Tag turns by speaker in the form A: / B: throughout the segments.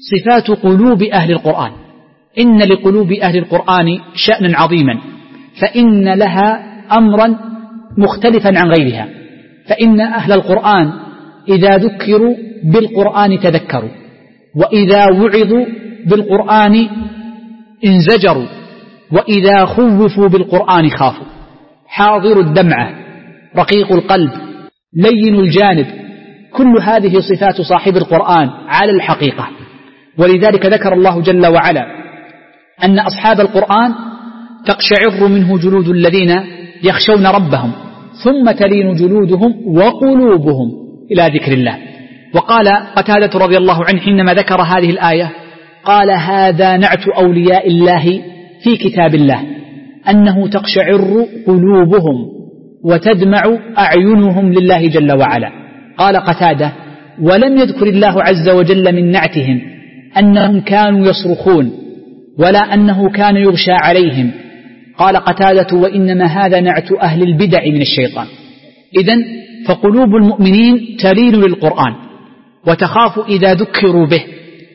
A: صفات قلوب أهل القرآن. إن لقلوب أهل القرآن شأنا عظيما، فإن لها أمرا مختلفا عن غيرها. فإن أهل القرآن إذا ذكروا بالقرآن تذكروا، وإذا وعظوا بالقرآن انزجروا، وإذا خوفوا بالقرآن خافوا. حاضر الدمعة، رقيق القلب، لين الجانب، كل هذه صفات صاحب القرآن على الحقيقة. ولذلك ذكر الله جل وعلا أن أصحاب القرآن تقشعر منه جلود الذين يخشون ربهم ثم تلين جلودهم وقلوبهم إلى ذكر الله. وقال قتادة رضي الله عنه حينما ذكر هذه الآية قال: هذا نعت أولياء الله في كتاب الله، أنه تقشعر قلوبهم وتدمع أعينهم لله جل وعلا. قال قتادة: ولم يذكر الله عز وجل من نعتهم أنهم كانوا يصرخون ولا أنه كان يغشى عليهم. قال قتادة: وإنما هذا نعت أهل البدع من الشيطان. إذن فقلوب المؤمنين تلين للقرآن وتخاف إذا ذكروا به،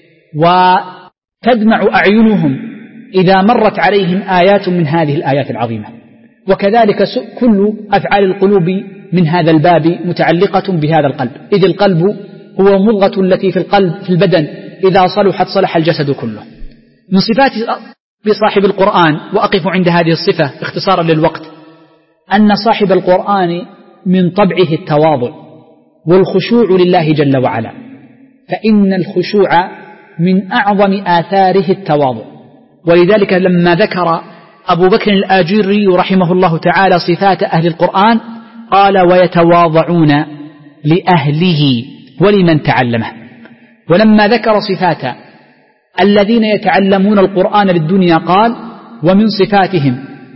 A: وتدمع أعينهم إذا مرت عليهم آيات من هذه الآيات العظيمة. وكذلك كل أفعال القلوب من هذا الباب متعلقة بهذا القلب، إذ القلب هو مضغة التي في القلب في البدن، إذا صلحت صلح الجسد كله. من صفات بصاحب القرآن، وأقف عند هذه الصفة اختصارا للوقت، أن صاحب القرآن من طبعه التواضع والخشوع لله جل وعلا، فإن الخشوع من أعظم آثاره التواضع. ولذلك لما ذكر أبو بكر الآجري رحمه الله تعالى صفات أهل القرآن قال: ويتواضعون لأهله ولمن تعلمه. ولما ذكر صفات الذين يتعلمون القرآن للدنيا قال: ومن صفاتهم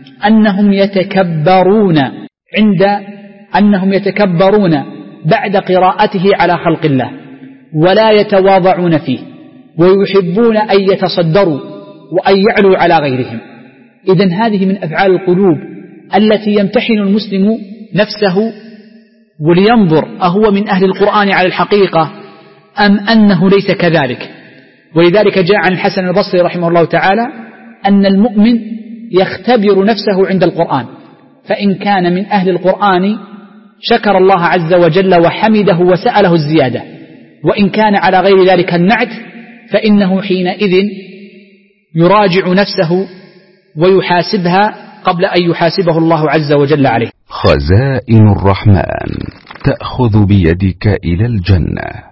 A: أنهم يتكبرون بعد قراءته على خلق الله ولا يتواضعون فيه، ويحبون أن يتصدروا وأن يعلوا على غيرهم. إذن هذه من أفعال القلوب التي يمتحن المسلم نفسه ولينظر أهو من أهل القرآن على الحقيقة أم أنه ليس كذلك. ولذلك جاء عن الحسن البصري رحمه الله تعالى أن المؤمن يختبر نفسه عند القرآن، فإن كان من أهل القرآن شكر الله عز وجل وحمده وسأله الزيادة، وإن كان على غير ذلك النعت فإنه حينئذ يراجع نفسه ويحاسبها قبل أن يحاسبه الله عز وجل عليه.
B: خزائن الرحمن تأخذ بيدك إلى الجنة.